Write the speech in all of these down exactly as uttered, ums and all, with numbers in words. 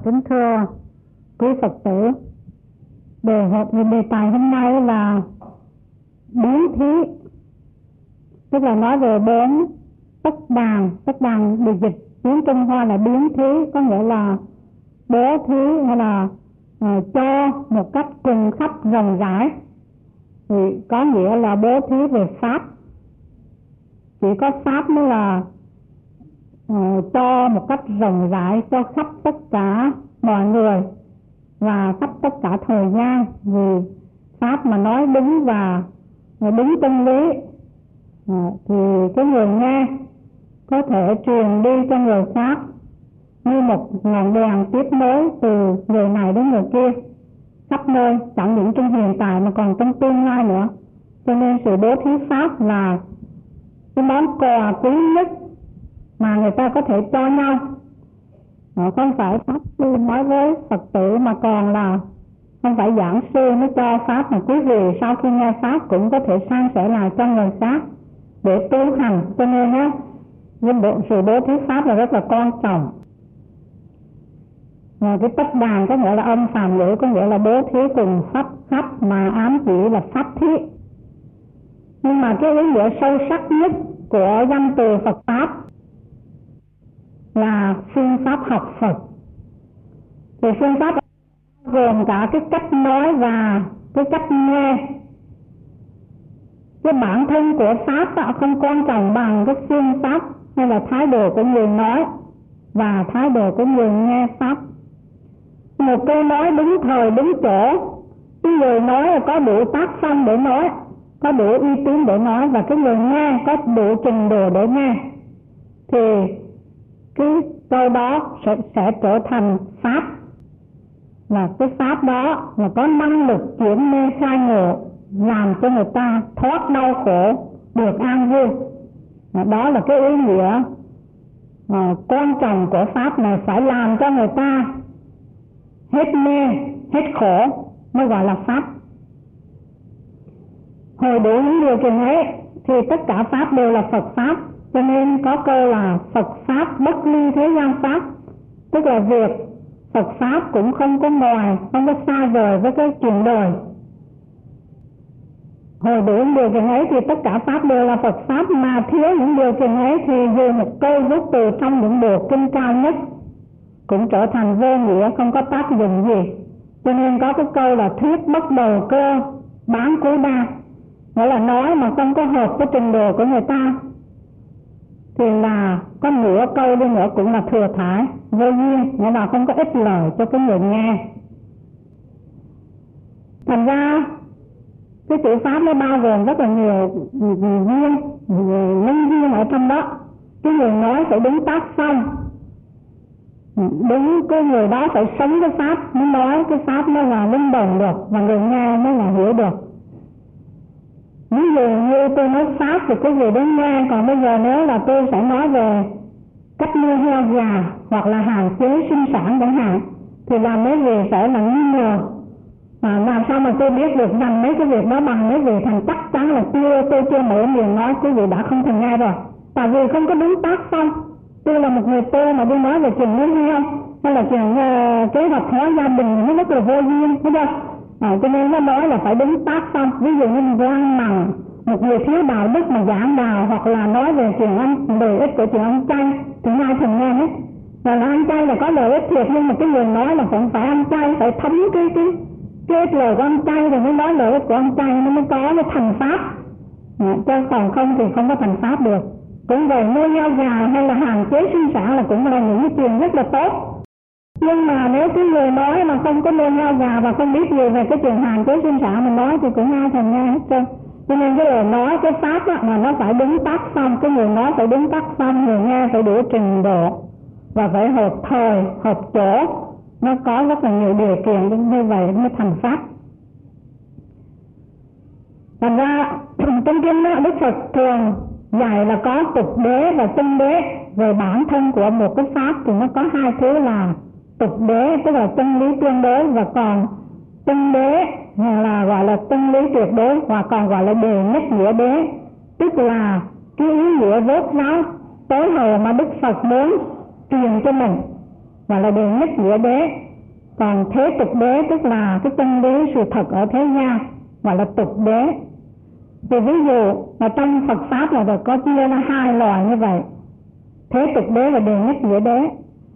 kính thưa quý Phật tử, đề, đề tài hôm nay là biến thí, tức là nói về bốn tất đàn. Tất đàn được dịch tiếng Trung Hoa là biến thí, có nghĩa là bố thí hay là uh, cho một cách cùng khắp rộng rãi, thì có nghĩa là bố thí về pháp. Chỉ có pháp mới là uh, cho một cách rộng rãi, cho khắp tất cả mọi người và khắp tất cả thời gian, vì pháp mà nói đúng và đúng chân lý uh, thì cái người nghe có thể truyền đi cho người khác như một ngọn đèn tiếp nối từ người này đến người kia khắp nơi, chẳng những trong hiện tại mà còn trong tương lai nữa. Cho nên sự bố thí pháp là cái món quà quý nhất mà người ta có thể cho nhau. Đó, không phải pháp sư nói với Phật tử mà còn là không phải giảng sư mới cho pháp, mà quý vị sau khi nghe pháp cũng có thể san sẻ lại cho người khác để tu hành. Cho nên á, sự bố thí pháp là rất là quan trọng. Và cái tất đàn có nghĩa là âm phàm ngữ, có nghĩa là bố thí cùng pháp pháp mà ám chỉ là pháp thí. Nhưng mà cái ý nghĩa sâu sắc nhất của danh từ Phật pháp là phương pháp học Phật. Thì phương pháp gồm cả cái cách nói và cái cách nghe. Cái bản thân của pháp không quan trọng bằng cái phương pháp hay là thái độ của người nói và thái độ của người nghe pháp. Một câu nói đúng thời đúng chỗ, cái người nói là có đủ tác phong để nói, có đủ uy tín để nói, và cái người nghe có đủ trình độ để nghe, thì cái câu đó sẽ, sẽ trở thành pháp. Và cái pháp đó là có năng lực chuyển mê khai ngộ, làm cho người ta thoát đau khổ, được an vui. Đó là cái ý nghĩa à, quan trọng của pháp này, phải làm cho người ta hết mê, hết khổ mới gọi là pháp. Hồi đủ những điều kiện ấy thì tất cả pháp đều là Phật pháp. Cho nên có câu là Phật pháp bất ly thế gian pháp, tức là việc Phật pháp cũng không có ngoài, không có xa vời với cái chuyện đời. Hồi đủ những điều kiện ấy thì tất cả pháp đều là Phật pháp, mà thiếu những điều kiện ấy thì dù một câu rút từ trong những bộ kinh cao nhất cũng trở thành vô nghĩa, không có tác dụng gì. Cho nên có cái câu là thuyết bất đầu cơ, bán cuối đa, nghĩa là nói mà không có hợp với trình độ của người ta thì là có nửa câu đi nữa cũng là thừa thải, vô duyên, nghĩa là không có ích lợi cho cái người nghe. Thành ra cái chữ pháp nó bao gồm rất là nhiều duyên, nhân duyên ở trong đó. Cái người nói phải đúng tác phong, đúng cái người đó phải sống cái pháp mới nói cái pháp mới là linh động được, và người nghe mới là hiểu được. Ví dụ như tôi nói pháp thì cái gì đến nghe, còn bây giờ nếu là tôi sẽ nói về cách nuôi heo gà hoặc là hạn chế sinh sản chẳng hạn, thì làm mấy vị sẽ là nghi ngờ. À, làm sao mà tôi biết được rằng mấy cái việc đó bằng mấy vị thành chắc chắn là chưa, tôi chưa mở miệng nói quý vị đã không thành nghe rồi. Tại vì không có đúng tác phong. Tôi là một người tôi mà đi nói về chuyện nuôi heo hay là chuyện uh, kế hoạch hóa gia đình nó rất là vô duyên, thấy không? À, cho nên nó nói là phải đúng tác phong. Ví dụ như mình quan mặn một người thiếu đạo đức mà giảng đạo, hoặc là nói về chuyện ăn lợi ích của chuyện ăn chay thì ai thành nghe hết. Và là ăn chay là có lợi ích thiệt, nhưng mà cái người nói là cũng phải ăn chay, phải thấm cái cái cái lời của ăn chay rồi mới nói lợi ích của ăn chay, nó mới có cái thành pháp. À, chứ còn không thì không có thành pháp được. Cũng vậy, nuôi heo gà hay là hạn chế sinh sản là cũng là những cái chuyện rất là tốt. Nhưng mà nếu cái người nói mà không có nuôi heo gà và không biết gì về cái chuyện hạn chế sinh sản mình nói thì cũng ai thành nghe hết trơn. Cho nên cái lời nói, cái pháp á, mà nó phải đúng tác phong, cái người nói phải đúng tác phong, người nghe phải đủ trình độ và phải hợp thời, hợp chỗ. Nó có rất là nhiều điều kiện như vậy mới thành pháp. Thành ra trong kinh đó, Đức Phật thường dạy là có tục đế và chân đế. Về bản thân của một cái pháp thì nó có hai thứ là tục đế, tức là chân lý tương đối, và còn chân đế là gọi là chân lý tuyệt đối, và còn gọi là đề nhất nghĩa đế, tức là cái ý nghĩa rốt ráo tối hậu mà Đức Phật muốn truyền cho mình. gọi là đệ nhất nghĩa đế. Còn thế tục đế tức là cái chân lý sự thật ở thế gian, gọi là tục đế. Thì ví dụ là trong Phật pháp là được có chia ra hai loại như vậy, thế tục đế và đệ nhất nghĩa đế.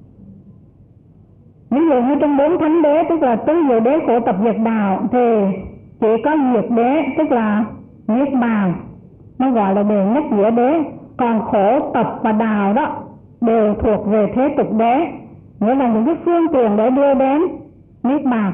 Ví dụ như trong bốn thánh đế tức là tứ diệu đế khổ tập diệt đạo thì chỉ có diệt đế tức là niết bàn, nó gọi là đệ nhất nghĩa đế. Còn khổ tập và đạo đó đều thuộc về thế tục đế, nghĩa là những cái phương tiện để đưa đến niết bàn.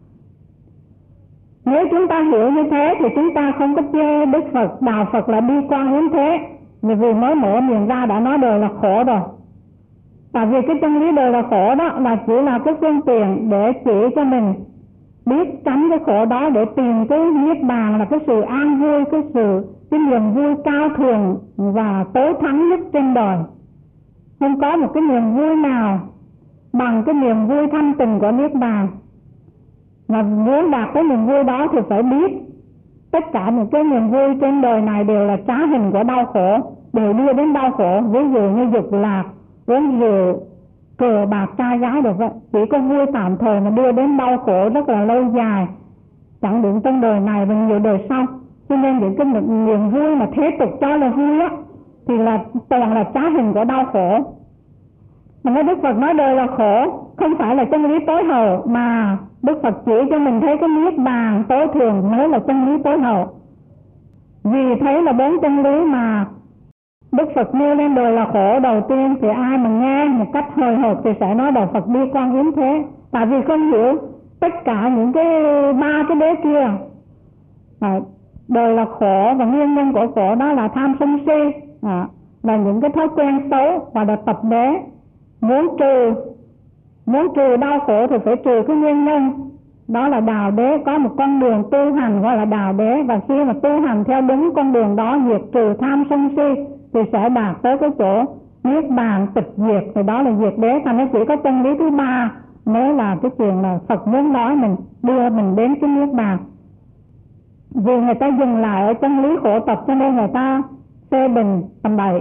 Nếu chúng ta hiểu như thế thì chúng ta không có chê Đức Phật, Đạo Phật là bi quan yếm thế, vì mới mở miệng ra đã nói đời là khổ rồi. Tại vì cái chân lý đời là khổ đó là chỉ là cái phương tiện để chỉ cho mình biết tránh cái khổ đó để tìm cái niết bàn, là cái sự an vui, cái sự cái niềm vui cao thượng và tối thắng nhất trên đời. Không có một cái niềm vui nào bằng cái niềm vui thanh tịnh của niết bàn. Mà muốn đạt cái niềm vui đó thì phải biết tất cả những cái niềm vui trên đời này đều là trá hình của đau khổ, đều đưa đến đau khổ. Ví dụ như dục lạc, uống rượu, cờ bạc, trai gái được vậy, chỉ có vui tạm thời mà đưa đến đau khổ rất là lâu dài, chẳng những trong đời này và nhiều đời sau. Cho nên những cái niềm vui mà thế tục cho là vui á thì là toàn là trá hình của đau khổ. Mà nói Đức Phật nói đời là khổ không phải là chân lý tối hậu, mà Đức Phật chỉ cho mình thấy cái niết bàn tối thường mới là chân lý tối hậu. Vì thấy là bốn chân lý mà Đức Phật nêu lên đời là khổ đầu tiên thì ai mà nghe một cách hồi hộp thì sẽ nói Đạo Phật bi quan yếm thế. Tại vì không hiểu tất cả những cái ba cái đế kia. À, đời là khổ và nguyên nhân của khổ đó là tham sân si, à, là những cái thói quen xấu và là tập đế. Muốn trừ muốn trừ đau khổ thì phải trừ cái nguyên nhân, đó là đạo đế. Có một con đường tu hành gọi là đạo đế, và khi mà tu hành theo đúng con đường đó, diệt trừ tham sân si thì sẽ đạt tới cái chỗ niết bàn tịch diệt, thì đó là diệt đế. Thành nó chỉ có chân lý thứ ba mới là cái chuyện là Phật muốn nói mình, đưa mình đến cái niết bàn. Vì người ta dừng lại ở chân lý khổ tập cho nên người ta phê bình tầm bậy.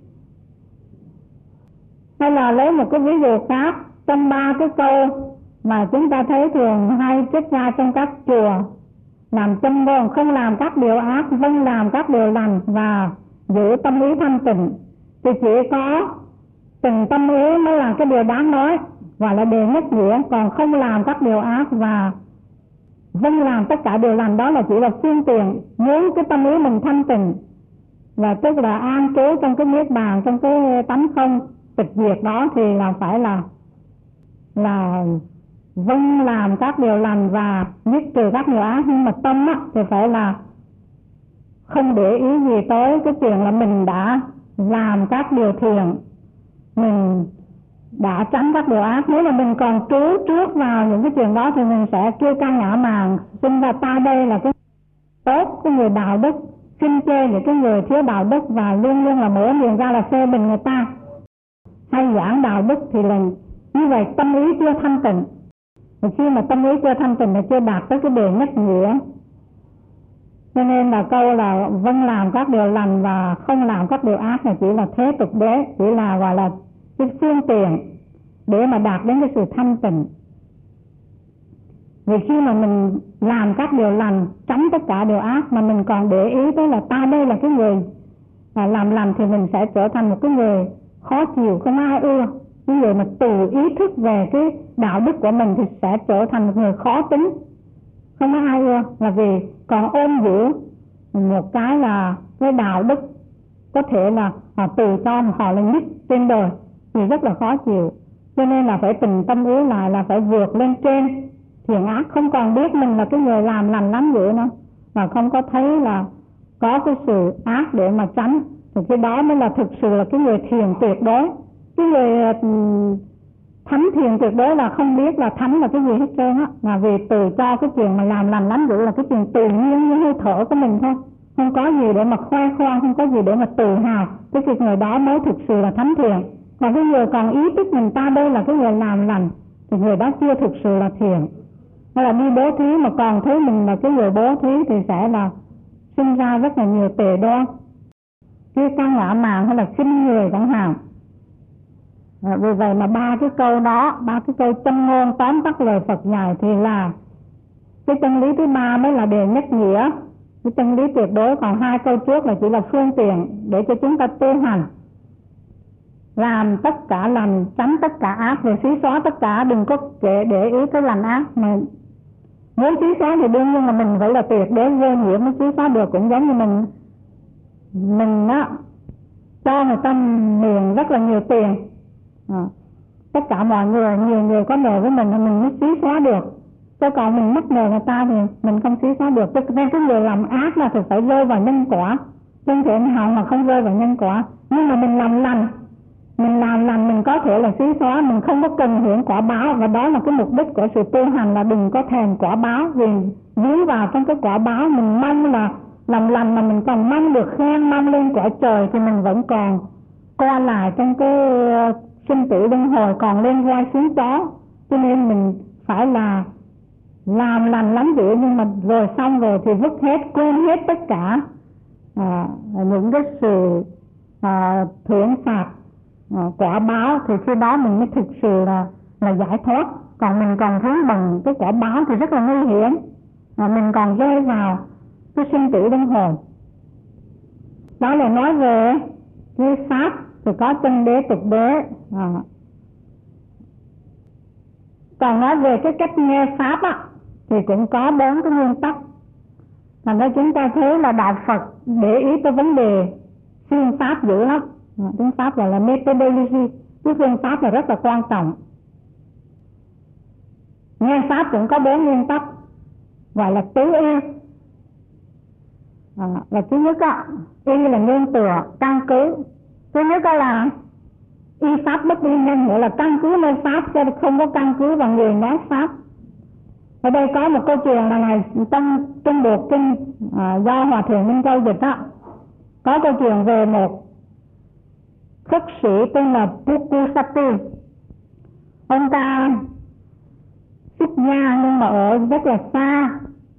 Hay là lấy một cái ví dụ khác, trong ba cái câu mà chúng ta thấy thường hay trích ra trong các chùa: làm châm ngôn, không làm các điều ác, vâng làm các điều lành và giữ tâm ý thanh tịnh, thì chỉ có từng tâm ý mới là cái điều đáng nói, gọi là đệ nhất nghĩa. Còn không làm các điều ác và vâng làm tất cả điều lành đó là chỉ là phương tiện muốn cái tâm ý mình thanh tịnh, và tức là an trú trong cái niết bàn, trong cái tánh không tịch diệt đó, thì là phải là là vâng làm các điều lành và dứt trừ các điều ác. Nhưng mà tâm á, thì phải là không để ý gì tới cái chuyện là mình đã làm các điều thiện, mình đã tránh các điều ác. Nếu mà mình còn trú trước vào những cái chuyện đó thì mình sẽ kêu ca ngã mạn, sinh ra ta đây là cái tốt, cái người đạo đức, khinh chê những cái người thiếu đạo đức, và luôn luôn là mở miệng ra là phê bình người ta hay giảng đạo đức. Thì là như vậy tâm ý chưa thanh tịnh. Và khi mà tâm ý chưa thanh tịnh thì chưa đạt tới cái đệ nhất nghĩa. Cho nên là câu là vâng làm các điều lành và không làm các điều ác này chỉ là thế tục đế, chỉ là gọi là cái phương tiện để mà đạt đến cái sự thanh tịnh. Vì khi mà mình làm các điều lành, tránh tất cả điều ác, mà mình còn để ý tới là ta đây là cái người à, làm lành, thì mình sẽ trở thành một cái người khó chịu, không ai ưa. Cái người mà từ ý thức về cái đạo đức của mình thì sẽ trở thành một người khó tính, không có ai ưa. Là vì còn ôm giữ một cái là cái đạo đức có thể là họ từ cho họ là nhất trên đời thì rất là khó chịu. Cho nên là phải tình tâm ý lại, là phải vượt lên trên thiện ác, không còn biết mình là cái người làm lành lắm dữ nữa, mà không có thấy là có cái sự ác để mà tránh, thì cái đó mới là thực sự là cái người thiền tuyệt đối. Cái người thánh thiền tuyệt đối là không biết là thánh là cái gì hết trơn á, là vì từ cho cái chuyện mà làm lành lắm dữ là cái chuyện tự nhiên như hơi thở của mình thôi, không có gì để mà khoe khoang, không có gì để mà tự hào. Cái việc người đó mới thực sự là thánh thiện. Còn cái người còn ý thức mình ta đây là cái người làm lành thì người đó chưa thực sự là thiện. Hay là đi bố thí mà còn thấy mình là cái người bố thí thì sẽ là sinh ra rất là nhiều tệ đoan, như căn ngã mạn hay là khinh người chẳng hạn. À, vì vậy mà ba cái câu đó, ba cái câu châm ngôn tóm tắt lời Phật dạy thì là cái chân lý thứ ba mới là đề nhất nghĩa, cái chân lý tuyệt đối. Còn hai câu trước là chỉ là phương tiện để cho chúng ta tu hành, làm tất cả lành, tránh tất cả ác, rồi xí xóa tất cả, đừng có kệ để ý cái lành ác. Mà muốn xí xóa thì đương nhiên là mình phải là tuyệt đối vô nhiễm mới xí xóa được. Cũng giống như mình mình á cho người ta miền rất là nhiều tiền, à, tất cả mọi người, nhiều người có nợ với mình thì mình mới xí xóa được. Chứ còn mình mắc nợ người ta thì mình không xí xóa được. Cho nên cái người làm ác là thì phải rơi vào nhân quả, không thể nào mà không rơi vào nhân quả. Nhưng mà mình làm lành, mình làm lành mình có thể là xí xóa, mình không có cần hưởng quả báo. Và đó là cái mục đích của sự tu hành, là đừng có thèm quả báo. Vì vướng vào trong cái quả báo, mình mong là làm lành mà mình còn mong được khen, mong lên cõi trời, thì mình vẫn còn qua lại trong cái sinh tử luân hồi, còn lên voi xuống chó. Cho nên mình phải là làm lành lắm dữ, nhưng mà rồi xong rồi thì vứt hết, quên hết tất cả à, những cái sự à, thưởng phạt, à, quả báo, thì khi đó mình mới thực sự là là giải thoát. Còn mình còn vướng bằng cái quả báo thì rất là nguy hiểm, à, mình còn rơi vào cái sinh tử luân hồi. Đó là nói về cái pháp thì có chân đế, tục đế, à. Còn nói về cái cách nghe pháp á thì cũng có bốn cái nguyên tắc. Thành ra chúng ta thấy là Đạo Phật để ý tới vấn đề phương pháp dữ lắm. À, phương pháp gọi là methodology, cái phương pháp là rất là quan trọng. Nghe pháp cũng có bốn nguyên tắc, gọi là tứ y. À, là thứ nhất á, y là nương tựa, căn cứ. Thứ nhất á là y pháp bất y nhân, nghĩa là căn cứ nơi pháp, chứ không có căn cứ vào người nói pháp. Ở đây có một câu chuyện là ngày trong trong bộ kinh à, do Hòa Thượng Minh Châu dịch á, có câu chuyện về một khất sĩ tên là Pukusati. Ông ta xuất gia nhưng mà ở rất là xa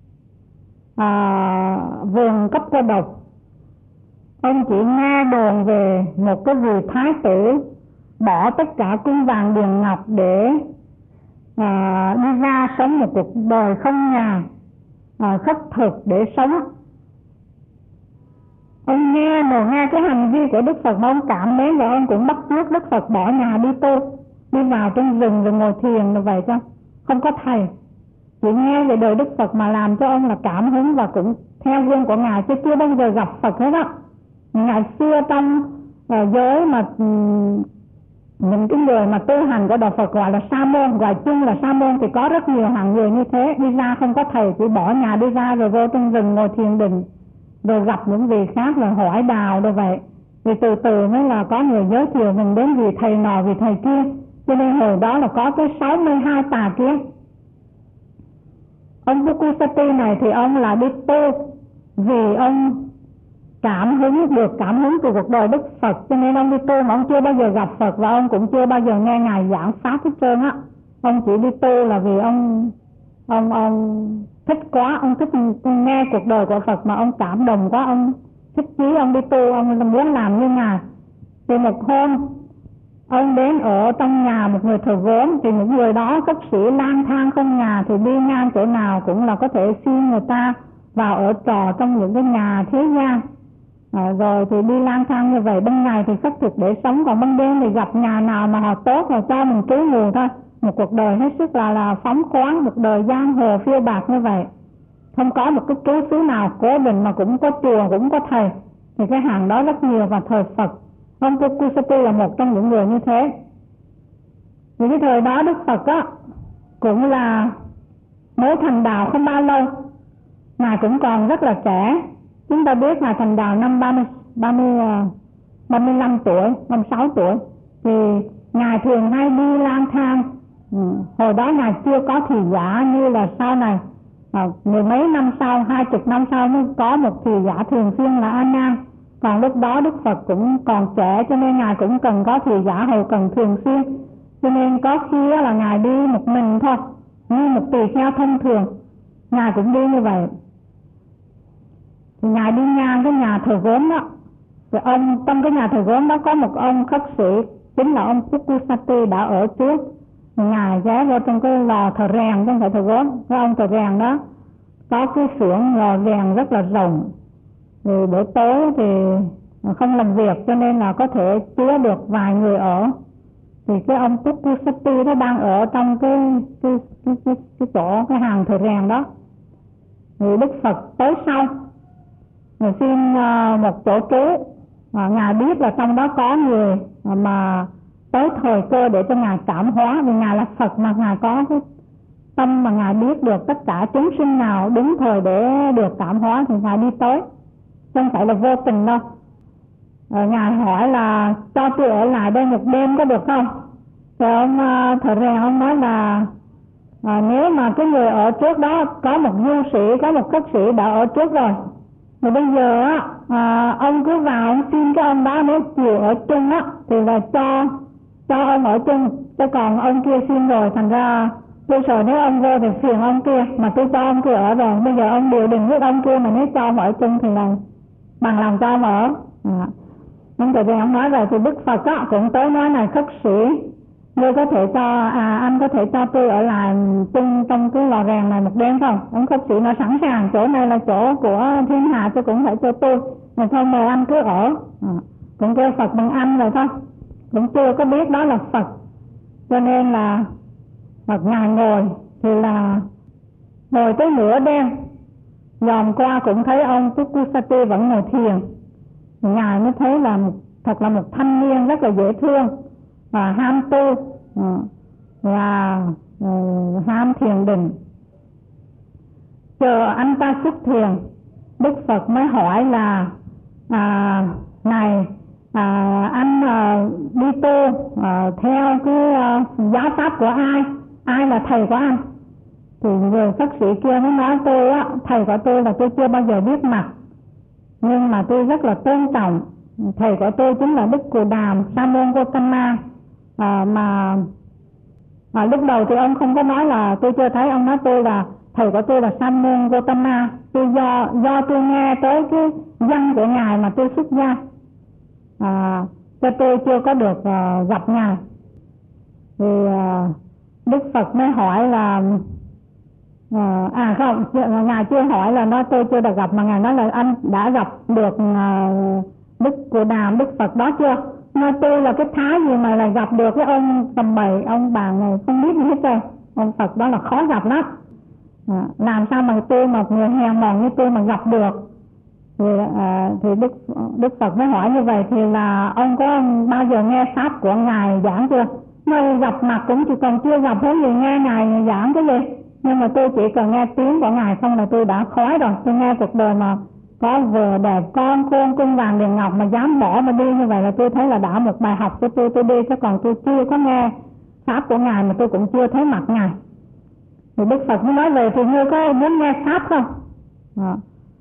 à, vườn cấp cô độc. Ông chỉ nghe đồn về một cái vị thái tử bỏ tất cả cung vàng điền ngọc để à, đi ra sống một cuộc đời không nhà, à, khất thực để sống. Ông nghe mà nghe cái hành vi của Đức Phật mà ông cảm mến, và ông cũng bắt chước Đức Phật bỏ nhà đi tu, đi vào trong rừng rồi ngồi thiền như vậy, cho không có thầy, chỉ nghe về đời Đức Phật mà làm cho ông là cảm hứng và cũng theo gương của ngài, chứ chưa bao giờ gặp Phật hết á. Ngày xưa trong uh, giới mà um, những cái người mà tu hành của Đạo Phật gọi là sa môn, gọi chung là sa môn, thì có rất nhiều hạng người như thế, đi ra không có thầy, chỉ bỏ nhà đi ra rồi vô trong rừng ngồi thiền định, rồi gặp những vị khác là hỏi đào như vậy. Vì từ từ mới là có người giới thiệu mình đến vị thầy nọ vị thầy kia. Cho nên hồi đó là có tới sáu mươi hai tà kiến. Ông Pukusati này thì ông là đi tu vì ông cảm hứng, được cảm hứng từ cuộc đời Đức Phật, cho nên ông đi tu mà ông chưa bao giờ gặp Phật, và ông cũng chưa bao giờ nghe ngài giảng pháp hết trơn á. Ông chỉ đi tu là vì ông ông ông thích quá, ông thích nghe cuộc đời của Phật mà ông cảm động quá, ông thích chí ông đi tu, ông muốn làm như ngài. Thì một hôm ông đến ở trong nhà một người thờ gốm, thì những người đó khất sĩ lang thang không nhà, thì đi ngang chỗ nào cũng là có thể xin người ta vào ở trọ trong những cái nhà thế gian. À, rồi thì đi lang thang như vậy, ban ngày thì khất thực để sống, còn ban đêm thì gặp nhà nào mà họ tốt là cho mình trú ngụ thôi. Một cuộc đời hết sức là là phóng khoáng, một đời giang hồ phiêu bạc như vậy, không có một cái trú xứ nào cố định, mà cũng có chùa cũng có thầy. Thì cái hàng đó rất nhiều và thờ Phật. Ông Pukusati là một trong những người như thế. Vì cái thời đó Đức Phật á cũng là mới thành đạo không bao lâu, ngài cũng còn rất là trẻ. Chúng ta biết ngài thành đạo năm ba mươi, ba mươi, ba mươi lăm tuổi, ba mươi sáu tuổi. Thì ngài thường hay đi lang thang. Ừ. Hồi đó ngài chưa có thị giả như là sau này. À, mười mấy năm sau, hai chục năm sau mới có một thị giả thường xuyên là A Nan. Còn lúc đó Đức Phật cũng còn trẻ, cho nên ngài cũng cần có thị giả hầu cần thường xuyên. Cho nên có khi là ngài đi một mình thôi, như một tỳ kheo thông thường, ngài cũng đi như vậy. Thì ngài đi ngang cái nhà thờ gốm đó, thì ông trong cái nhà thờ gốm đó có một ông khất sĩ chính là ông Pukusati đã ở trước. Ngài ghé vô trong cái lò thờ rèn, không phải thờ gốm. Cái ông thờ rèn đó có cái xưởng lò rèn rất là rộng, thì buổi tối thì không làm việc cho nên là có thể chứa được vài người ở. Thì cái ông Pukusati nó đang ở trong cái cái cái cái, cái chỗ cái hàng thờ rèn đó. Thì Đức Phật tới sau rồi xin uh, một chỗ trú. À, Ngài biết là trong đó có người mà tới thời cơ để cho Ngài cảm hóa, vì Ngài là Phật mà Ngài có cái tâm mà Ngài biết được tất cả chúng sinh nào đúng thời để được cảm hóa thì Ngài đi tới, không phải là vô tình đâu. À, Ngài hỏi là cho tôi ở lại đây một đêm có được không? Thì ông uh, thợ rèn ông nói là à, nếu mà cái người ở trước đó có một du sĩ, có một khất sĩ đã ở trước rồi, mà bây giờ á à, ông cứ vào ông xin cái ông đó nếu chịu ở chung á thì là cho cho ông ở chung, chứ còn ông kia xin rồi thành ra bây giờ nếu ông vô thì phiền ông kia, mà tôi cho ông kia ở rồi, bây giờ ông điều đình với ông kia mà nếu cho ông ở chung thì là bằng lòng cho ông ở. À. Nhưng tại vì ông nói rồi thì Đức Phật á cũng tới nói này, khất sĩ ngươi có thể cho à anh có thể cho tôi ở lại chung trong cái lò rèn này một đêm không? Ông khất sĩ nói sẵn sàng, chỗ này là chỗ của thiên hạ chứ cũng phải cho tôi, mà thôi mời anh cứ ở. À, cũng kêu Phật bằng anh rồi thôi, cũng chưa có biết đó là Phật, cho nên là Phật Ngài ngồi thì là ngồi tới nửa đêm, dòm qua cũng thấy ông Pukusati vẫn ngồi thiền. Ngài mới thấy là thật là một thanh niên rất là dễ thương và ham tu và uh, ham thiền định. Chờ anh ta xuất thiền, Đức Phật mới hỏi là à, này à, anh à, đi tu à, theo cái à, giáo pháp của ai, ai là thầy của anh? Thì người khất sĩ kia mới nói tôi á, thầy của tôi là tôi chưa bao giờ biết mặt, nhưng mà tôi rất là tôn trọng. Thầy của tôi chính là Đức Cù Đàm Sa Môn Gotama. À, mà à, lúc đầu thì ông không có nói là tôi chưa thấy, ông nói tôi là thầy của tôi là Sa Môn Gotama. Tôi do do tôi nghe tới cái danh của ngài mà tôi xuất gia, à, cho tôi chưa có được uh, gặp ngài. Thì uh, Đức Phật mới hỏi là uh, à không, ngài chưa hỏi là nói tôi chưa được gặp, mà ngài nói là anh đã gặp được uh, Đức Cù Đàm Đức Phật đó chưa? Nói tôi là cái thái gì mà lại gặp được cái ông tầm bậy, ông bà này không biết gì hết trơn. Ông Phật đó là khó gặp lắm. À, làm sao mà tôi một người hèn mọn như tôi mà gặp được? Thì, à, thì Đức Đức Phật mới hỏi như vậy thì là ông có bao giờ nghe pháp của ngài giảng chưa? Nói gặp mặt cũng chỉ còn chưa gặp thấy gì, nghe ngài giảng cái gì, nhưng mà tôi chỉ cần nghe tiếng của ngài không là tôi đã khói rồi. Tôi nghe cuộc đời mà có vợ đẹp con khôn cung vàng điện ngọc mà dám bỏ mà đi như vậy là tôi thấy là đã một bài học cho tôi, tôi đi, chứ còn tôi chưa có nghe pháp của ngài mà tôi cũng chưa thấy mặt ngài. Thì Đức Phật mới nói về thì ngươi có muốn nghe pháp không? À,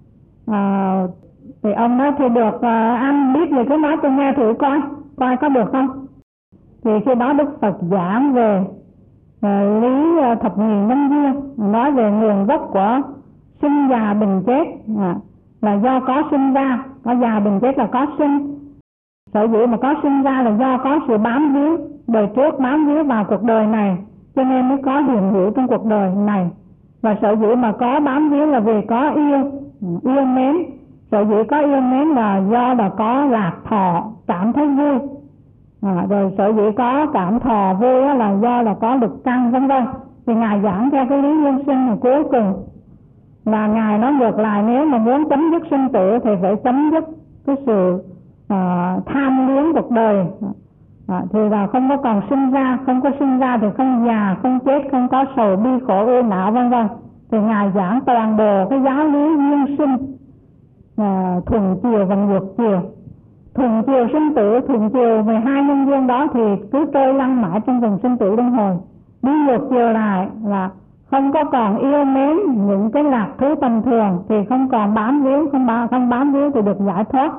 à, thì ông nói thì được, à, anh biết gì cứ nói tôi nghe thử coi coi có được không. Thì khi đó Đức Phật giảng về à, lý à, thập nhị nhân duyên, nói về nguồn gốc của sinh già bệnh chết, à, là do có sinh ra, có già bệnh chết là có sinh. Sở dĩ mà có sinh ra là do có sự bám víu đời trước, bám víu vào cuộc đời này cho nên mới có hiện hữu trong cuộc đời này. Và sở dĩ mà có bám víu là vì có yêu, yêu mến. Sở dĩ có yêu mến là do là có lạc thọ, cảm thấy vui. À, rồi sở dĩ có cảm thọ vui là do là có lực căn vân vân. Thì ngài giảng theo cái lý nhân sinh là cuối cùng là ngài nói ngược lại, nếu mà muốn chấm dứt sinh tử thì phải chấm dứt cái sự à, tham luyến cuộc đời. À, thì là không có còn sinh ra, không có sinh ra thì không già, không chết, không có sầu bi khổ ưu não vân vân. Thì ngài giảng toàn bộ cái giáo lý duyên sinh, à, thuận chiều và ngược chiều. Thuận chiều sinh tử, thuận chiều về hai nhân duyên đó thì cứ trôi lăn mãi trong vòng sinh tử luân hồi. Đi ngược chiều lại là không có còn yêu mến những cái lạc thú tầm thường thì không còn bám víu, không bám, không bám víu thì được giải thoát.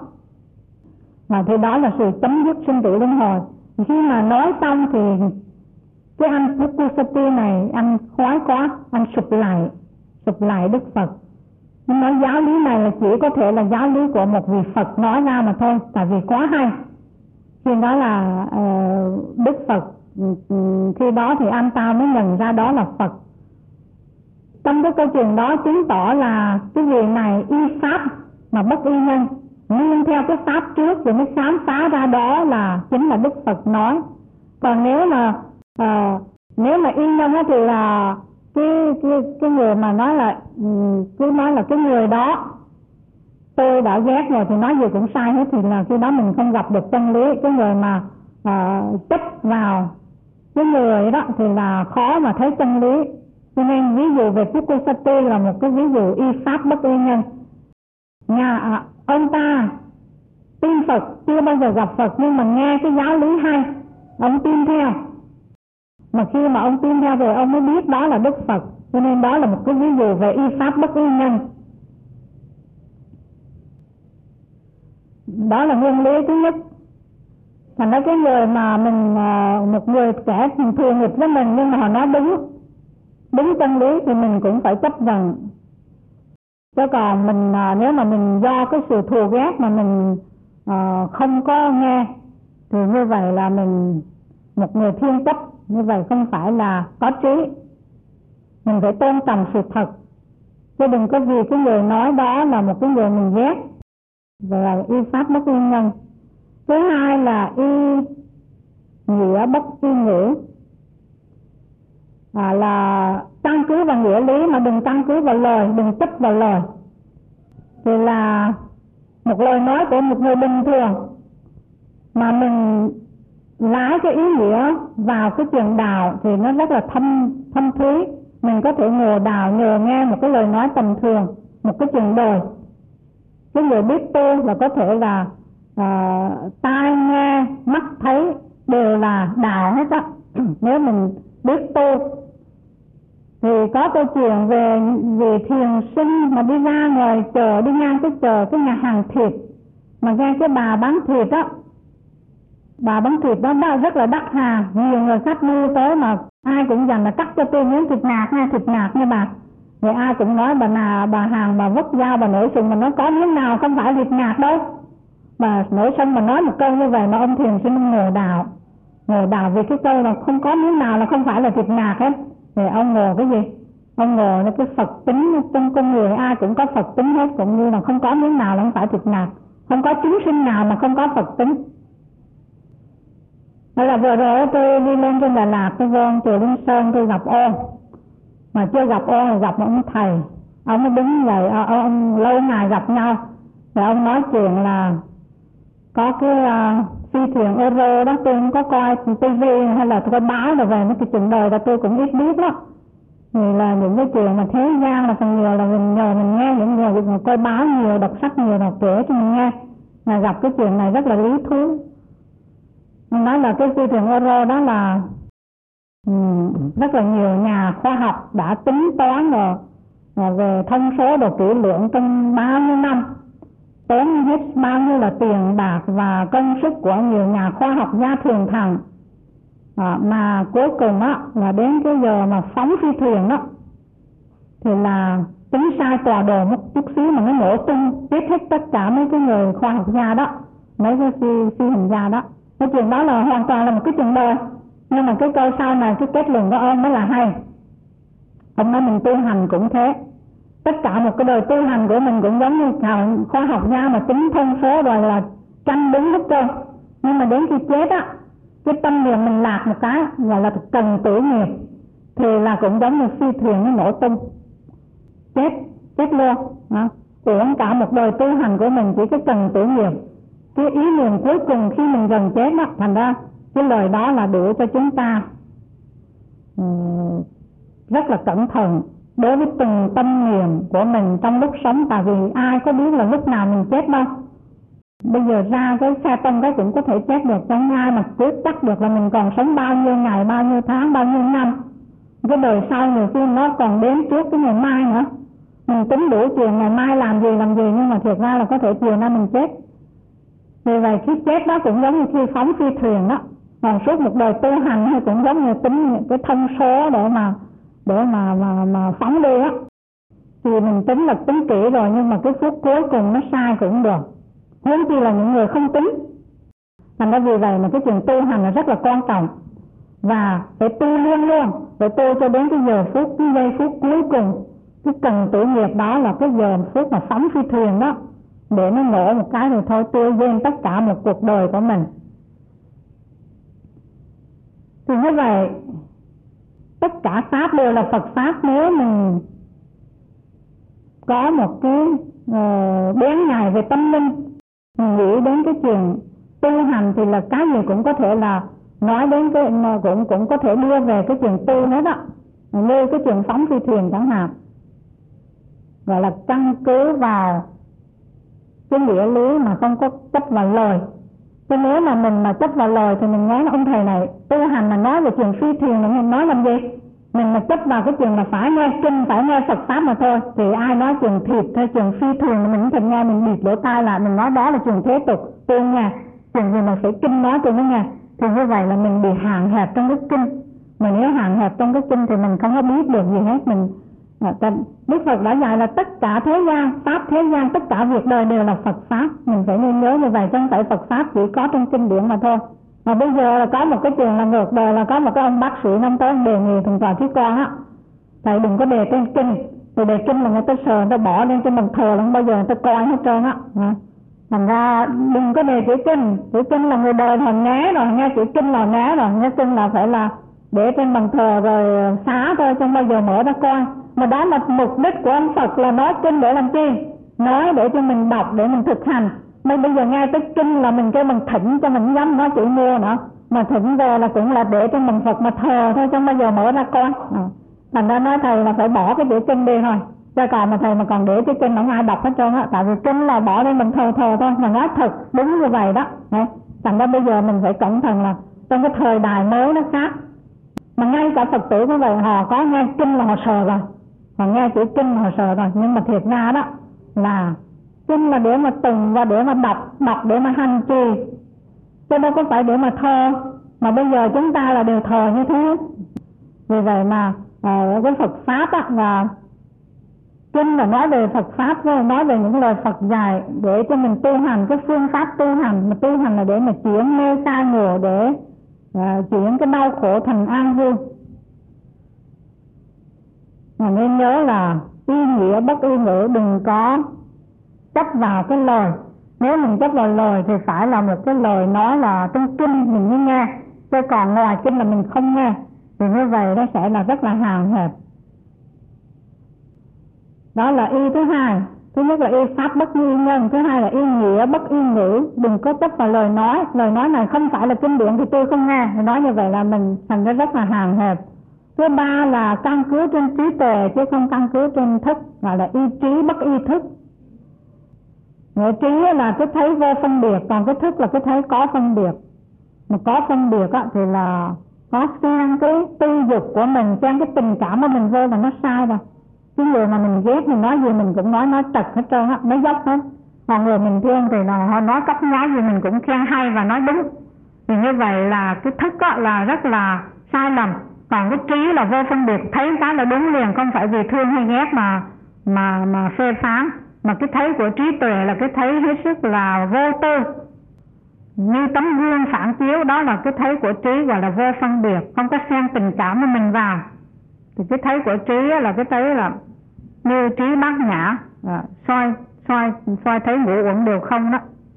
Và thì đó là sự chấm dứt sinh tử luân hồi. Khi mà nói xong thì cái anh Pukusati này anh khoái quá, anh sụp lại, sụp lại Đức Phật. Nhưng nói giáo lý này là chỉ có thể là giáo lý của một vị Phật nói ra mà thôi, tại vì quá hay. khi đó là uh, Đức Phật, khi đó thì anh ta mới nhận ra đó là Phật. Trong cái câu chuyện đó chứng tỏ là cái vị này y pháp mà bất y nhân, nương theo cái pháp trước rồi mới khám phá ra đó là chính là Đức Phật nói. Còn nếu mà uh, nếu mà y nhân thì là cái, cái, cái người mà nói là cứ nói là cái người đó tôi đã ghét rồi thì nói gì cũng sai hết, thì là khi đó mình không gặp được chân lý. Cái người mà uh, chấp vào cái người đó thì là khó mà thấy chân lý. Cho nên ví dụ về Pukusati là một cái ví dụ y pháp bất y nhân. Nhà à, ông ta tin Phật, chưa bao giờ gặp Phật, nhưng mà nghe cái giáo lý hay, ông tin theo. Mà khi mà ông tin theo rồi ông mới biết đó là Đức Phật. Cho nên đó là một cái ví dụ về y pháp bất y nhân. Đó là nguyên lý thứ nhất. Thành ra cái người mà mình, một người kẻ thường nghịch với mình nhưng mà họ nói đúng đúng chân lý thì mình cũng phải chấp nhận. Chứ còn mình nếu mà mình do cái sự thù ghét mà mình uh, không có nghe thì như vậy là mình một người thiên chấp, như vậy không phải là có trí. Mình phải tôn trọng sự thật, chứ đừng có vì cái người nói đó là một cái người mình ghét. Vậy là y pháp bất y nhân. Thứ hai là y nghĩa bất y ngữ, à, là căn cứ vào nghĩa lý mà đừng căn cứ vào lời, đừng chấp vào lời. Thì là một lời nói của một người bình thường mà mình lái cái ý nghĩa vào cái chuyện đạo thì nó rất là thâm thâm thúy. Mình có thể ngồi đạo nhờ nghe một cái lời nói tầm thường, một cái chuyện đời. Cái người biết tu là có thể là à, tai nghe mắt thấy đều là đạo hết á. Nếu mình biết tu thì có câu chuyện về về thiền sinh mà đi ra ngoài chợ, đi ngang cái chợ, cái nhà hàng thịt mà nghe cái bà bán thịt á, bà bán thịt đó, đó rất là đắt hàng, nhiều người khách mua tới mà ai cũng dành là cắt cho tôi miếng thịt nạc nha, thịt nạc nha bà. Rồi ai cũng nói bà nào bà hàng bà vứt dao bà nổi sừng mà nói có miếng nào không phải thịt nạc đâu. Bà nổi sân mà nói một câu như vậy mà ông thiền sinh ngồi đạo, ngồi đạo vì cái câu là không có miếng nào là không phải là thịt nạc hết. Thì ông ngồi cái gì? Ông ngồi nó cái Phật tính trong con người ai cũng có Phật tính hết, cũng như là không có miếng nào là không phải thịt nạc, không có chúng sinh nào mà không có Phật tính. Đó là vừa rồi tôi đi lên trên Đà Lạt, tôi vô chùa Linh Sơn tôi gặp Ôn, mà chưa gặp Ôn thì gặp một ông thầy. Ông mới đứng dậy, ông, ông lâu ngày gặp nhau rồi ông nói chuyện là có cái uh, phi thuyền Euro đó, tôi không có coi tivi hay là tôi coi báo rồi về mấy cái chuyện đời là tôi cũng ít biết đó. Thì là những cái chuyện mà thế gian là phần nhiều là mình nhờ mình nghe, những người mà coi báo nhiều, đọc sách nhiều, đọc kể cho mình nghe. Mà gặp cái chuyện này rất là lý thú. Mình nói là cái phi thuyền Euro đó là um, rất là nhiều nhà khoa học đã tính toán rồi, rồi về thông số đồ kỹ lưỡng trong bao nhiêu năm, tốn hết bao nhiêu là tiền bạc và công sức của nhiều nhà khoa học gia thường thằng, à, mà cuối cùng á là đến cái giờ mà phóng phi thuyền đó thì là tính sai tọa độ một chút xíu mà nó nổ tung giết hết tất cả mấy cái người khoa học gia đó, mấy cái phi, phi hành gia đó. Cái chuyện đó là hoàn toàn là một cái chuyện đời. Nhưng mà cái câu sau này cái kết luận của ông mới là hay. Ông nói mình tu hành cũng thế, tất cả một cái đời tu hành của mình cũng giống như khoa học gia mà tính thông số rồi là tranh đúng hết trơn. Nhưng mà đến khi chết á, cái tâm niệm mình lạc một cái gọi là cần tử nghiệp thì là cũng giống như phi thuyền nó nổ tung, chết chết luôn. Uổng cả một đời tu hành của mình chỉ cái cần tử nghiệp, cái ý niệm cuối cùng khi mình gần chết đó. Thành ra cái lời đó là đủ cho chúng ta um, rất là cẩn thận đối với từng tâm niệm của mình trong lúc sống. Tại vì ai có biết là lúc nào mình chết đâu. Bây giờ ra cái xe tông cái cũng có thể chết được, chẳng ai mà quyết chắc được là mình còn sống bao nhiêu ngày, bao nhiêu tháng, bao nhiêu năm. Cái đời sau nhiều khi nó còn đến trước cái ngày mai nữa. Mình tính đủ chuyện ngày mai làm gì làm gì nhưng mà thiệt ra là có thể chiều nay mình chết. Vì vậy khi chết đó cũng giống như khi phóng phi thuyền đó. Còn suốt một đời tu hành thì cũng giống như tính cái thông số để mà để mà mà mà phóng đi á. Thì mình tính là tính kỹ rồi nhưng mà cái phút cuối cùng nó sai cũng được. Huống chi là những người không tính. Thành ra vì vậy mà cái chuyện tu hành là rất là quan trọng, và phải tu luôn luôn, phải tu cho đến cái giờ phút, cái giây phút cuối cùng. Cái cần tử nghiệp đó là cái giờ phút mà phóng phi thuyền đó, để nó nổ một cái rồi thôi tôi quên tất cả một cuộc đời của mình. Thì như vậy tất cả pháp đều là Phật pháp nếu mình có một cái uh, bén nhạy về tâm linh. Mình nghĩ đến cái chuyện tu hành thì là cái gì cũng có thể là nói đến cái cũng cũng có thể đưa về cái chuyện tu hết đó, như cái chuyện phóng phi thuyền chẳng hạn, gọi là căn cứ vào cái nghĩa lý mà không có chấp vào lời. Chứ nếu mà mình mà chấp vào lời thì mình nói ông thầy này tu hành mà nói về chuyện phi thuyền là mình nói làm gì? Mình mà chấp vào cái chuyện là phải nghe kinh, phải nghe Phật pháp mà thôi, thì ai nói chuyện thịt hay chuyện phi thuyền mình thật nghe mình bịt lỗ tai lại, mình nói đó là chuyện thế tục, tôi nghe chuyện gì mà phải kinh nói tôi mới nghe. Thì như vậy là mình bị hạn hẹp trong cái kinh. Mà nếu hạn hẹp trong cái kinh thì mình không có biết được gì hết. Mình Đức Phật đã dạy là tất cả thế gian, pháp thế gian, tất cả việc đời đều là Phật pháp. Mình phải nên nhớ như vậy, chứ không phải Phật pháp chỉ có trong kinh điển mà thôi. Mà bây giờ là có một cái chuyện là ngược đời, là có một cái ông bác sĩ năm tới ông đề nghị thằng trò thí con á, thầy đừng có đề trên kinh, rồi đề kinh là người ta sờ, người ta bỏ lên trên bàn thờ, không bao giờ người ta coi hết trơn á. Thành ra đừng có đề chữ kinh, chữ kinh là người đời thằng ngá rồi, nghe chữ kinh là ngá rồi, nghe kinh là phải là để trên bàn thờ rồi xá thôi, không bao giờ mở ra coi. Mà đó là mục đích của ông Phật, là nói kinh để làm chi? Nói để cho mình đọc, để mình thực hành. Mà bây giờ nghe tới kinh là mình kêu mình thỉnh cho mình dám nói chữ mua nữa, mà thỉnh về là cũng là để cho mình Phật mà thờ thôi, không bao giờ mở ra coi. À. Thành ra nói thầy là phải bỏ cái chữ kinh đi thôi, cho còn mà thầy mà còn để chữ kinh không ai đọc hết trơn á, tại vì kinh là bỏ lên mình thờ thờ thôi, mà nói thật đúng như vậy đó. Đấy. Thành ra bây giờ mình phải cẩn thận là trong cái thời đại mới nó khác, mà ngay cả Phật tử như vậy họ có nghe kinh là họ sợ rồi, họ nghe chữ kinh là họ sợ rồi, nhưng mà thiệt ra đó là kinh là để mà từng và để mà đọc, đọc để mà hành trì, chứ đâu có phải để mà thờ. Mà bây giờ chúng ta là đều thờ như thế. Vì vậy mà à, cái Phật pháp á, và kinh là nói về Phật pháp, nói về những lời Phật dạy để cho mình tu hành, cái phương pháp tu hành. Mà tu hành là để mà chuyển mê sai ngộ, để à, chuyển cái đau khổ thành an vui. Mà nên nhớ là y nghĩa bất y ngữ, đừng có chấp vào cái lời. Nếu mình chấp vào lời thì phải là một cái lời nói là trong kinh mình mới nghe, chứ còn ngoài kinh là mình không nghe. Thì như vậy nó sẽ là rất là hạn hẹp. Đó là y thứ hai. Thứ nhất là y pháp bất y nhân, thứ hai là y nghĩa bất y ngữ. Đừng có chấp vào lời nói. Lời nói này không phải là kinh điển thì tôi không nghe. Nói như vậy là mình thành ra rất là hạn hẹp. Thứ ba là căn cứ trên trí tuệ chứ không căn cứ trên thức, gọi là y trí bất y thức. Nghĩa trí là cái thấy vô phân biệt, còn cái thức là cái thấy có phân biệt. Mà có phân biệt á, thì là có xen cái tư dục của mình, xen cái tình cảm của mình vô là nó sai rồi. Cái người mà mình ghét mình nói gì mình cũng nói nói trật hết trơn á, nói dốc hết. Còn người mình thương thì là họ nói cóc nhái gì mình cũng khen hay và nói đúng. Thì như vậy là cái thức á, là rất là sai lầm. Còn cái trí là vô phân biệt, thấy cái là đúng liền, không phải vì thương hay ghét mà mà mà phê phán. Mà cái thấy của trí tuệ là cái thấy hết sức là vô tư, như tấm gương phản chiếu. Đó là cái thấy của trí, gọi là vô phân biệt, không có xen tình cảm của mình vào. Thì cái thấy của trí là cái thấy là như trí bát nhã, à, soi soi soi thấy ngũ uẩn đều không đó.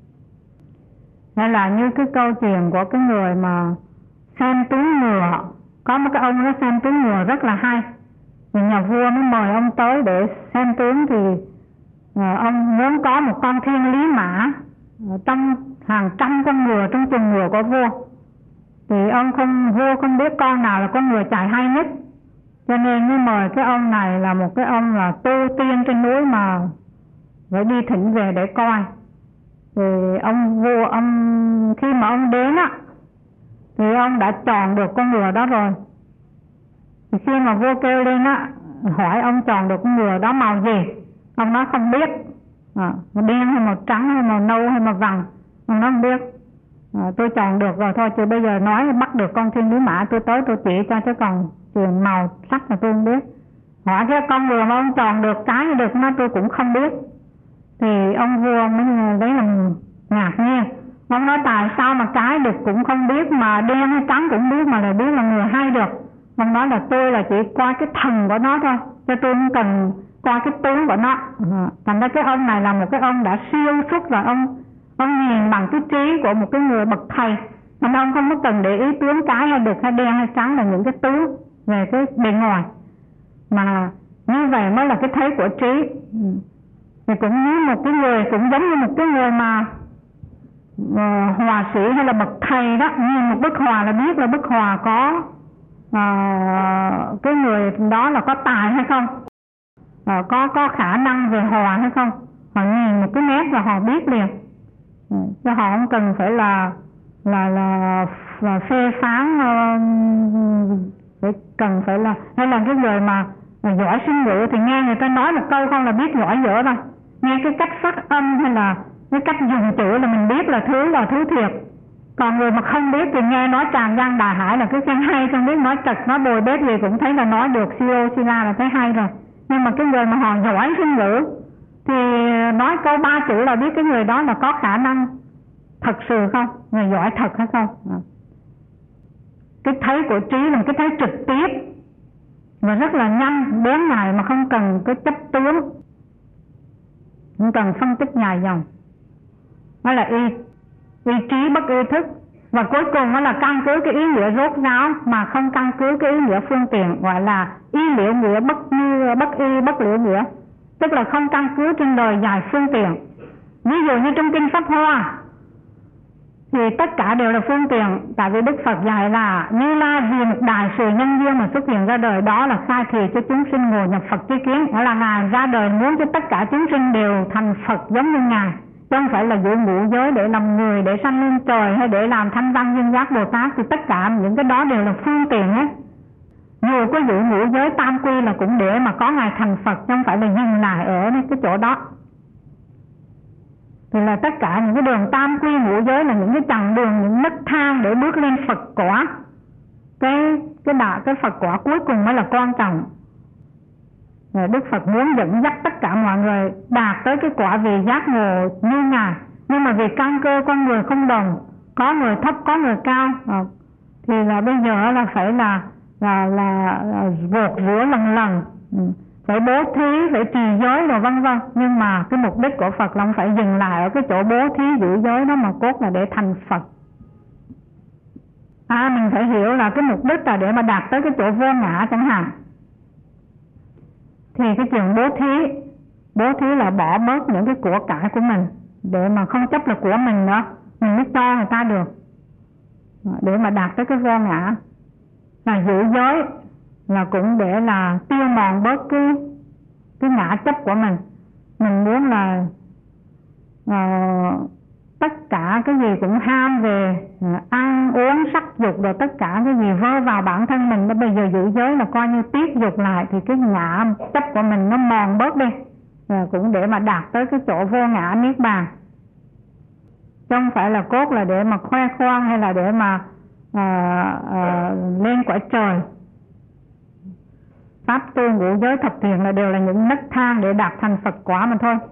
Hay là như cái câu chuyện của cái người mà xem tướng ngựa. Có một cái ông nó xem tướng ngựa rất là hay, thì nhà vua mới mời ông tới để xem tướng. Thì à, ông muốn có một con thiên lý mã trong hàng trăm con ngựa trong chuồng ngựa của vua. Thì ông không vua không biết con nào là con ngựa chạy hay nhất, cho nên mới mời cái ông này là một cái ông là tu tiên trên núi mà phải đi thỉnh về để coi. Thì ông vua ông khi mà ông đến á, thì ông đã chọn được con ngựa đó rồi. Thì khi mà vua kêu lên á, hỏi ông chọn được con ngựa đó màu gì, ông nói không biết, à, màu đen hay màu trắng hay màu nâu hay màu vàng, ông nói không biết. À, tôi chọn được rồi thôi, chứ bây giờ nói bắt được con thiên lý mã tôi tới tôi chỉ cho, chứ còn chuyện màu sắc là tôi không biết. Hỏi cái con ngựa mà ông chọn được cái được nó tôi cũng không biết. Thì ông vua mới lấy làm ngạc nhiên. Ông nói tại sao mà cái được cũng không biết, mà đen hay trắng cũng biết, mà lại biết là người hay được. Ông nói là tôi là chỉ qua cái thần của nó thôi, cho tôi không cần qua cái tướng của nó. Thành ra cái ông này là một cái ông đã siêu xuất rồi, ông ông nhìn bằng cái trí của một cái người bậc thầy. Mà ông không có cần để ý tướng cái hay được hay đen hay trắng, là những cái tướng về cái bề ngoài. Mà như vậy mới là cái thấy của trí. Thì cũng như một cái người, cũng giống như một cái người mà uh, hòa sĩ hay là bậc thầy đó, nhìn một bức họa là biết là bức họa có uh, cái người đó là có tài hay không, uh, có có khả năng về họa hay không. Họ nhìn một cái nét là họ biết liền, uh, chứ họ không cần phải là là là, là phê phán, uh, phải cần phải là, hay là cái người mà mà giỏi sinh ngữ thì nghe người ta nói một câu không là biết giỏi dở rồi. Nghe cái cách phát âm hay là cái cách dùng chữ là mình biết là thứ là thứ thiệt. Còn người mà không biết thì nghe nói tràn gian đại hải là cái khen hay, không biết nói trật nói bồi bết gì cũng thấy là nói được, siêu si la là thấy hay rồi. Nhưng mà cái người mà họ giỏi sinh ngữ thì nói câu ba chữ là biết cái người đó là có khả năng thật sự không, người giỏi thật hay không. Cái thấy của trí là cái thấy trực tiếp và rất là nhanh, bén nhạy mà không cần cái chấp tướng, không cần phân tích dài dòng. Đó là ý, ý trí bất ý thức. Và cuối cùng đó là căn cứ cái ý nghĩa rốt ráo mà không căn cứ cái ý nghĩa phương tiện, gọi là ý liễu nghĩa bất như bất y bất liễu nghĩa, tức là không căn cứ trên lời dài phương tiện. Ví dụ như trong kinh Pháp Hoa thì tất cả đều là phương tiện, tại vì Đức Phật dạy là Như Lai vì một đại sự nhân duyên mà xuất hiện ra đời, đó là khai thị cho chúng sinh ngồi nhập Phật tri kiến. Đó là Ngài ra đời muốn cho tất cả chúng sinh đều thành Phật giống như Ngài, chứ không phải là giữ ngũ giới để làm người, để sanh lên trời hay để làm thanh văn duyên giác Bồ Tát. Thì tất cả những cái đó đều là phương tiện hết. Dù có giữ ngũ giới tam quy là cũng để mà có Ngài thành Phật, chứ không phải là dừng lại ở cái chỗ đó. Thì là tất cả những cái đường tam quy ngũ giới là những cái chặng đường, những nấc thang để bước lên Phật quả. Cái cái đạo cái Phật quả cuối cùng mới là quan trọng. Rồi Đức Phật muốn dẫn dắt tất cả mọi người đạt tới cái quả vị giác ngộ như Ngài. Nhưng mà vì căn cơ con người không đồng, có người thấp có người cao, thì là bây giờ là phải là là là, là vột rửa lần lần, phải bố thí, phải trì giới rồi vân vân. Nhưng mà cái mục đích của Phật là không phải dừng lại ở cái chỗ bố thí giữ giới đó, mà cốt là để thành Phật. À, mình phải hiểu là cái mục đích là để mà đạt tới cái chỗ vô ngã chẳng hạn. Thì cái chuyện bố thí, bố thí là bỏ bớt những cái của cải của mình để mà không chấp là của mình nữa, mình mới cho người ta được, để mà đạt tới cái vô ngã. Là giữ giới là cũng để là tiêu mòn bớt cái cái ngã chấp của mình. Mình muốn là uh, tất cả cái gì cũng ham về uh, ăn uống sắc dục, rồi tất cả cái gì vơ vào bản thân mình. Đó, bây giờ giữ giới là coi như tiết dục lại, thì cái ngã chấp của mình nó mòn bớt đi, uh, cũng để mà đạt tới cái chỗ vô ngã niết bàn. Chứ không phải là cốt là để mà khoe khoang hay là để mà uh, uh, lên quả trời. Pháp tu ngũ giới thập thiện là đều là những nấc thang để đạt thành Phật quả mà thôi.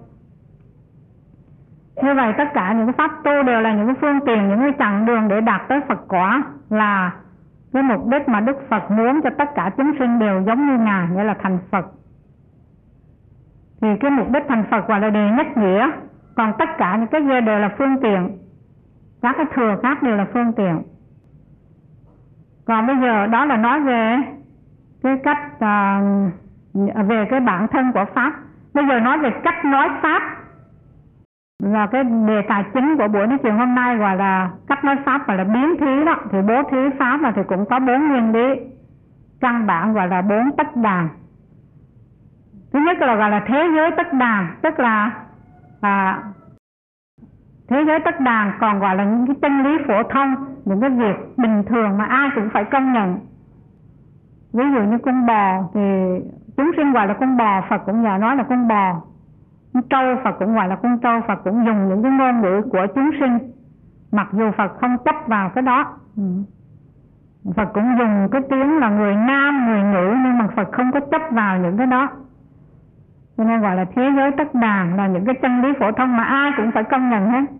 Như vậy tất cả những cái pháp tu đều là những cái phương tiện, những cái chặng đường để đạt tới Phật quả, là cái mục đích mà Đức Phật muốn cho tất cả chúng sinh đều giống như Ngài, nghĩa là thành Phật. Thì cái mục đích thành Phật gọi là đề nhất nghĩa, còn tất cả những cái kia đều là phương tiện, các cái thừa khác đều là phương tiện. Còn bây giờ đó là nói về cái cách uh, về cái bản thân của Pháp. Bây giờ nói về cách nói Pháp, là cái đề tài chính của buổi nói chuyện hôm nay, gọi là cách nói Pháp, gọi là biến thí đó. Thì bố thí Pháp là thì cũng có bốn nguyên lý căn bản, gọi là bốn tất đàn. Thứ nhất là gọi là thế giới tất đàn, tức là à, thế giới tất đàn còn gọi là những cái chân lý phổ thông, những cái việc bình thường mà ai cũng phải công nhận. Ví dụ như con bò thì chúng sinh gọi là con bò, Phật cũng giờ nói là con bò. Con trâu Phật cũng gọi là con trâu, Phật cũng dùng những cái ngôn ngữ của chúng sinh, mặc dù Phật không chấp vào cái đó. Phật cũng dùng cái tiếng là người nam, người nữ, nhưng mà Phật không có chấp vào những cái đó. Cho nên gọi là thế giới tất đàn, là những cái chân lý phổ thông mà ai cũng phải công nhận hết.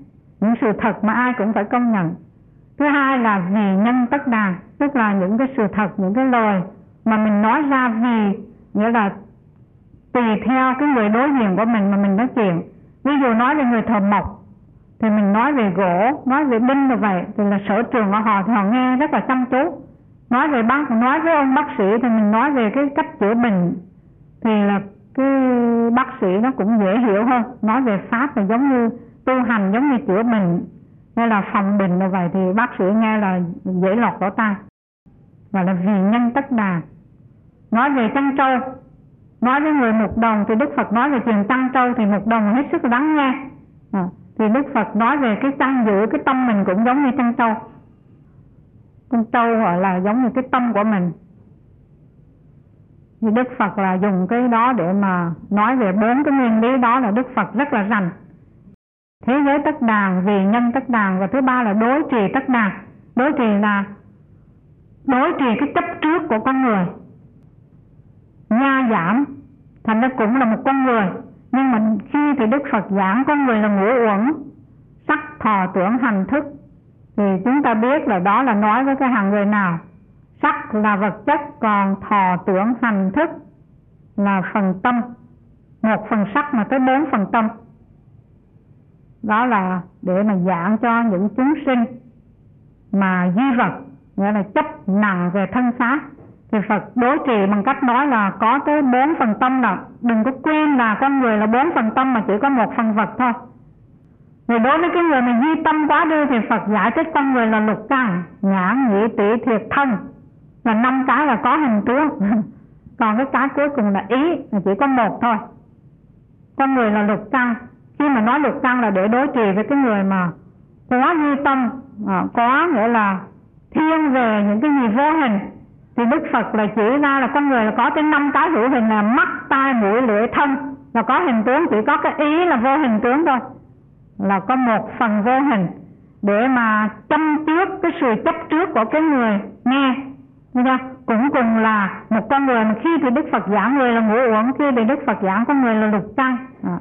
những sự thật mà ai cũng phải công nhận. Thứ hai là vì nhân tất đàn, tức là những cái sự thật, những cái lời mà mình nói ra vì, nghĩa là tùy theo cái người đối diện của mình mà mình nói chuyện. Ví dụ nói về người thợ mộc thì mình nói về gỗ, nói về đinh như vậy thì là sở trường của họ thì họ nghe rất là chăm chú. Nói về bác, nói với ông bác sĩ thì mình nói về cái cách chữa bệnh thì là cái bác sĩ nó cũng dễ hiểu hơn. Nói về pháp là giống như tu hành, giống như chữa bệnh hay là phòng bệnh như vậy thì bác sĩ nghe là dễ lọt lỗ tai. Và là vì nhân tất đà. Nói về chăn trâu, nói với người mục đồng thì Đức Phật nói về chuyện chăn trâu thì mục đồng hết sức lắng nghe. À, thì Đức Phật nói về cái chăn giữ cái tâm mình cũng giống như chăn trâu. Con trâu gọi là giống như cái tâm của mình. Thì Đức Phật là dùng cái đó để mà nói về bốn cái nguyên lý đó là Đức Phật rất là rành. Thế giới tất đàn, vì nhân tất đàn, và thứ ba là đối trì tất đàn. Đối trì là đối trì cái chấp trước của con người. Nha giảm, thành ra cũng là một con người. Nhưng mà khi thì Đức Phật giảng con người là ngũ uẩn, sắc thọ tưởng hành thức, thì chúng ta biết là đó là nói với cái hàng người nào. Sắc là vật chất, còn thọ tưởng hành thức là phần tâm. Một phần sắc mà tới bốn phần tâm. Đó là để mà giảng cho những chúng sinh mà duy vật, nghĩa là chấp nặng về thân xác. Thì Phật đối trị bằng cách nói là có tới bốn phần tâm, là đừng có quên là con người là bốn phần tâm mà chỉ có một phần vật thôi. Rồi đối với cái người mà duy tâm quá đi thì Phật giải thích con người là lục căn, nhãn nhĩ tỷ thiệt thân, là năm cái là có hình tướng. Còn cái cái cuối cùng là ý, là chỉ có một thôi. Con người là lục căn. Khi mà nói lục căn là để đối trị với cái người mà có duy tâm, à, có nghĩa là thiên về những cái gì vô hình. Thì Đức Phật là chỉ ra là con người là có tới năm cái hữu hình là mắt, tai, mũi, lưỡi, thân, là có hình tướng, chỉ có cái ý là vô hình tướng thôi, là có một phần vô hình để mà châm trước cái sự chấp trước của cái người nghe. Cũng cùng là một con người mà khi thì Đức Phật giảng người là ngũ uẩn, khi thì Đức Phật giảng con người là lục căn. à.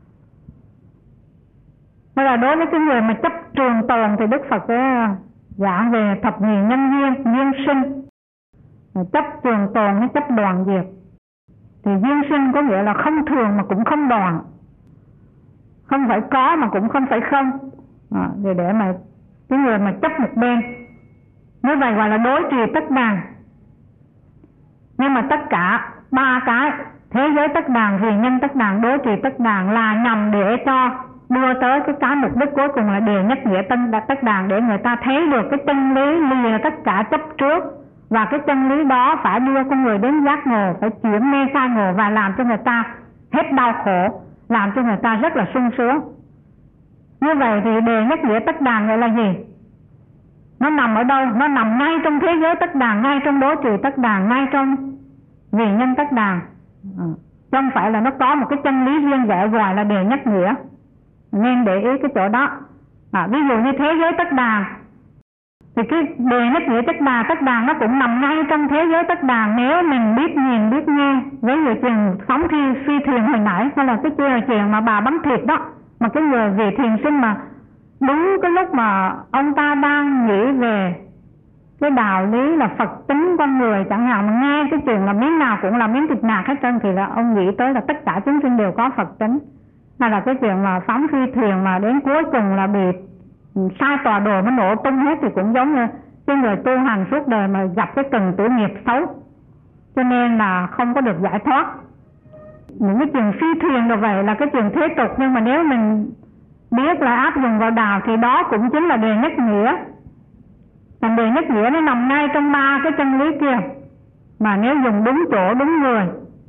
Thế là đối với cái người mà chấp trường tồn thì Đức Phật giảng về thập nhị nhân duyên, duyên sinh. Chấp trường tồn hay chấp đoạn diệt. Thì duyên sinh có nghĩa là không thường mà cũng không đoạn, không phải có mà cũng không phải không, à, để để mà cái người mà chấp một bên. Như vậy gọi là đối trì tất đàn. Nhưng mà tất cả ba cái thế giới tất đàn, vì nhân tất đàn, đối trì tất đàn là nhằm để cho đưa tới cái cái mục đích cuối cùng là đề nhất nghĩa tân tất đàn, để người ta thấy được cái chân lý lìa tất cả chấp trước. Và cái chân lý đó phải đưa con người đến giác ngộ, phải chuyển mê khai ngộ và làm cho người ta hết đau khổ, làm cho người ta rất là sung sướng. Như vậy thì đề nhất nghĩa tất đàn gọi là gì? Nó nằm ở đâu? Nó nằm ngay trong thế giới tất đàn, ngay trong đối trì tất đàn, ngay trong vì nhân tất đàn. à, Không phải là nó có một cái chân lý riêng rẽ gọi là đề nhất nghĩa. Nên để ý cái chỗ đó. à, Ví dụ như thế giới tất đàn thì cái đề nhất nghĩa tất đà tất đàn nó cũng nằm ngay trong thế giới tất đàn, nếu mình biết nhìn biết nghe. Ví dụ chuyện phóng thi phi thuyền hồi nãy, hay là cái chuyện, chuyện mà bà bắn thịt đó, mà cái người vị thiền sinh mà đúng cái lúc mà ông ta đang nghĩ về cái đạo lý là Phật tính con người chẳng hạn, mà nghe cái chuyện là miếng nào cũng là miếng thịt nạc hết trơn, thì là ông nghĩ tới là tất cả chúng sinh đều có Phật tính. Hay là cái chuyện mà phóng phi thuyền mà đến cuối cùng là bị sai tọa đồ mới nổ tung hết, thì cũng giống như cái người tu hành suốt đời mà gặp cái cần tử nghiệp xấu, cho nên là không có được giải thoát. Những cái chuyện phi thuyền như vậy là cái chuyện thế tục, nhưng mà nếu mình biết là áp dụng vào đạo thì đó cũng chính là đề nhất nghĩa. Còn đề nhất nghĩa nó nằm ngay trong ba cái chân lý kia, mà nếu dùng đúng chỗ đúng người.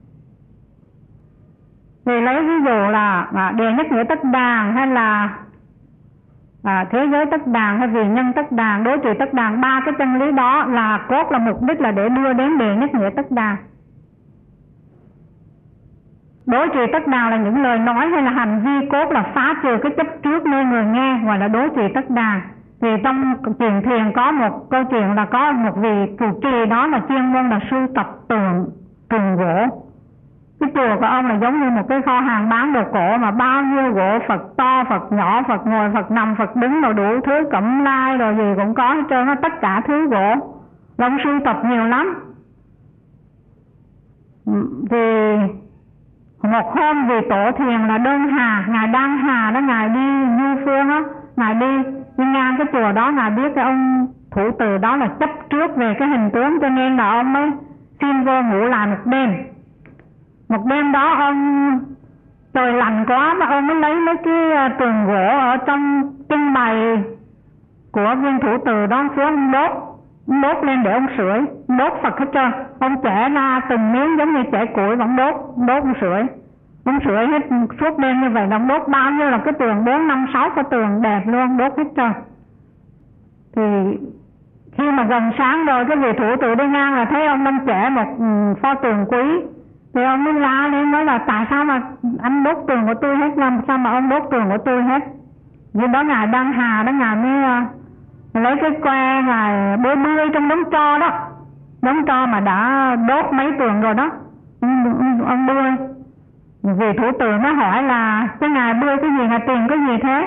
Thì lấy ví dụ là đề nhất nghĩa tất đàn, hay là à, thế giới tất đàn, hay vì nhân tất đàn, đối trì tất đàn, ba cái chân lý đó là cốt, là mục đích là để đưa đến đề nhất nghĩa tất đàn. Đối trì tất đàn là những lời nói hay là hành vi cốt là phá trừ cái chấp trước nơi người nghe, gọi là đối trì tất đàn. Thì trong truyền thiền có một câu chuyện là có một vị trụ trì đó là chuyên môn là sưu tập tượng, tượng gỗ. Cái chùa của ông là giống như một cái kho hàng bán đồ cổ mà bao nhiêu gỗ Phật to, Phật nhỏ, Phật ngồi, Phật nằm, Phật đứng, rồi đủ thứ cẩm lai rồi gì cũng có hết trơn á, tất cả thứ gỗ. Ông sưu tập nhiều lắm. Thì một hôm vì tổ thiền là Đơn Hà, ngài Đăng Hà đó, ngài đi du phương á, ngài đi đi ngang cái chùa đó, ngài biết cái ông thủ từ đó là chấp trước về cái hình tướng, cho nên là ông mới xin vô ngủ lại một đêm. Một đêm đó ông trời lạnh quá mà ông mới lấy mấy cái tường gỗ ở trong trưng bày của viên thủ từ đó xuống đốt, đốt lên để ông sưởi, đốt Phật hết trơn. Ông chẻ ra từng miếng giống như chẻ củi, vẫn đốt, đốt ông sưởi, ông sưởi hết suốt đêm như vậy. Ông đốt bao nhiêu là cái tường, bốn năm sáu cái tường đẹp luôn, đốt hết trơn. Thì khi mà gần sáng rồi, cái vị thủ từ đi ngang là thấy ông đang chẻ một pho tường quý. Thì ông mới la lên nói là tại sao mà anh đốt tường của tôi hết, làm sao mà ông đốt tường của tôi hết. Vì đó ngài Đăng Hà đó, ngài mới lấy cái que ngài bơi bơi trong đống tro đó, đống tro mà đã đốt mấy tường rồi đó, ông bơi. Vì thủ từ nó hỏi là cái ngài bơi cái gì, ngài tìm cái gì thế?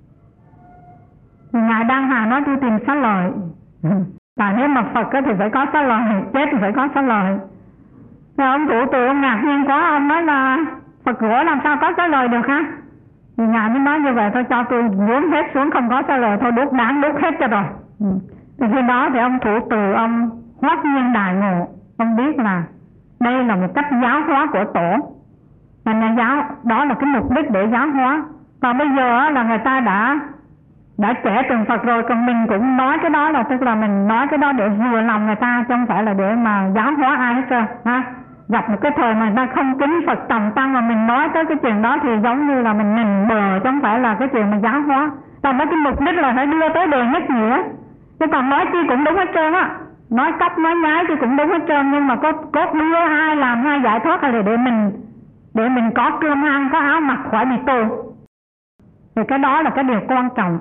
Thì ngài Đăng Hà nói tôi tìm xá lợi. Tại nếu mà Phật thì phải có xá lợi, chết thì phải có xá lợi. Thì ông thủ từ ông ngạc nhiên quá, ông nói là Phật gỗ làm sao có xá lợi được hả? Thì ngài mới nói như vậy thôi, cho tôi nhuốm hết xuống không có xá lợi thôi, đốt đáng đốt hết cho rồi. Thì khi đó thì ông thủ từ ông hoát nhiên đại ngộ, ông biết là đây là một cách giáo hóa của tổ, và nhà giáo đó là cái mục đích để giáo hóa. Còn bây giờ là người ta đã đã trẻ từng Phật rồi, còn mình cũng nói cái đó là tức là mình nói cái đó để vừa lòng người ta, chứ không phải là để mà giáo hóa ai hết trơn ha. Gặp một cái thời mà người ta không kính Phật tòng tăng mà mình nói tới cái chuyện đó thì giống như là mình nịnh bờ, chứ không phải là cái chuyện mà giáo hóa. Còn mấy cái mục đích là phải đưa tới đời nhất nghĩa, chứ còn nói chi cũng đúng hết trơn á, nói cóc nói nhái thì cũng đúng hết trơn, nhưng mà có cốt đưa ai làm ai giải thoát hay là để mình để mình có cơm ăn, có áo mặc, khỏi bị tù. Thì cái đó là cái điều quan trọng.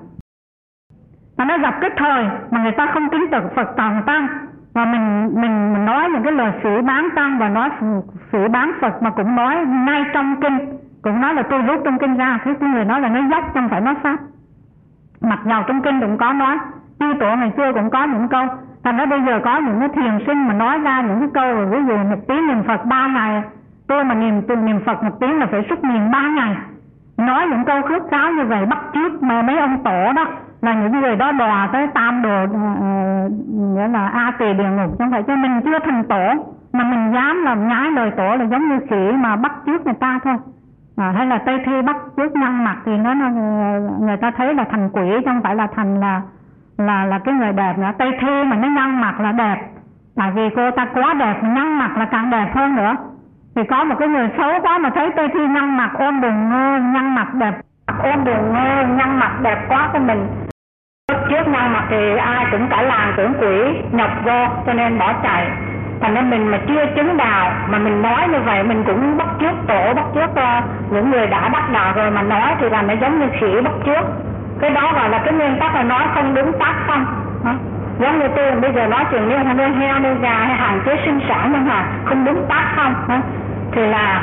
Mà nó gặp cái thời mà người ta không tính được Phật tòng tăng, và mình mình mình nói những cái lời phỉ bán tăng và nói phỉ bán Phật, mà cũng nói ngay trong kinh, cũng nói là tôi rút trong kinh ra, thế cái người nói là nói dốc không phải nói pháp. Mặc dầu trong kinh cũng có nói, chư tổ ngày xưa cũng có những câu, thành ra bây giờ có những cái thiền sinh mà nói ra những cái câu, ví dụ một tiếng niệm Phật ba ngày, tôi mà niệm từ niệm Phật một tiếng là phải xúc niệm ba ngày. Nói những câu khước cáo như vậy bắt chước mà mấy ông tổ đó là những người đó đòi tới tam đồ, nghĩa là A Tỳ địa ngục, không phải. Cho mình chưa thành tổ mà mình dám làm nhái lời tổ là giống như khỉ mà bắt chước người ta thôi. À, hay là Tây Thi bắt chước nhăn mặt thì nó người ta thấy là thành quỷ, chứ không phải là thành là là là cái người đẹp nữa. Tây Thi mà nó nhăn mặt là đẹp, tại vì cô ta quá đẹp, nhăn mặt là càng đẹp hơn nữa. Thì có một cái người xấu quá mà thấy Tây Thi nhăn mặt ôm đùn ngơ, nhăn mặt đẹp, ôm đùn ngơ, nhăn mặt đẹp quá của mình. Trước nhăn mặt thì ai cũng cả làng tưởng quỷ nhập vô, cho nên bỏ chạy. Thành nên mình mà chưa chứng đạo mà mình nói như vậy, mình cũng bắt chước tổ, bắt chước uh, những người đã đắc đạo rồi mà nói thì là nó giống như khỉ bắt chước. Cái đó gọi là cái nguyên tắc là nói không đúng tác không. Hả? Giống như tôi bây giờ nói chuyện như nuôi heo, nuôi gà hay hạn chế sinh sản nhưng mà không đúng tác không. Hả? Thì là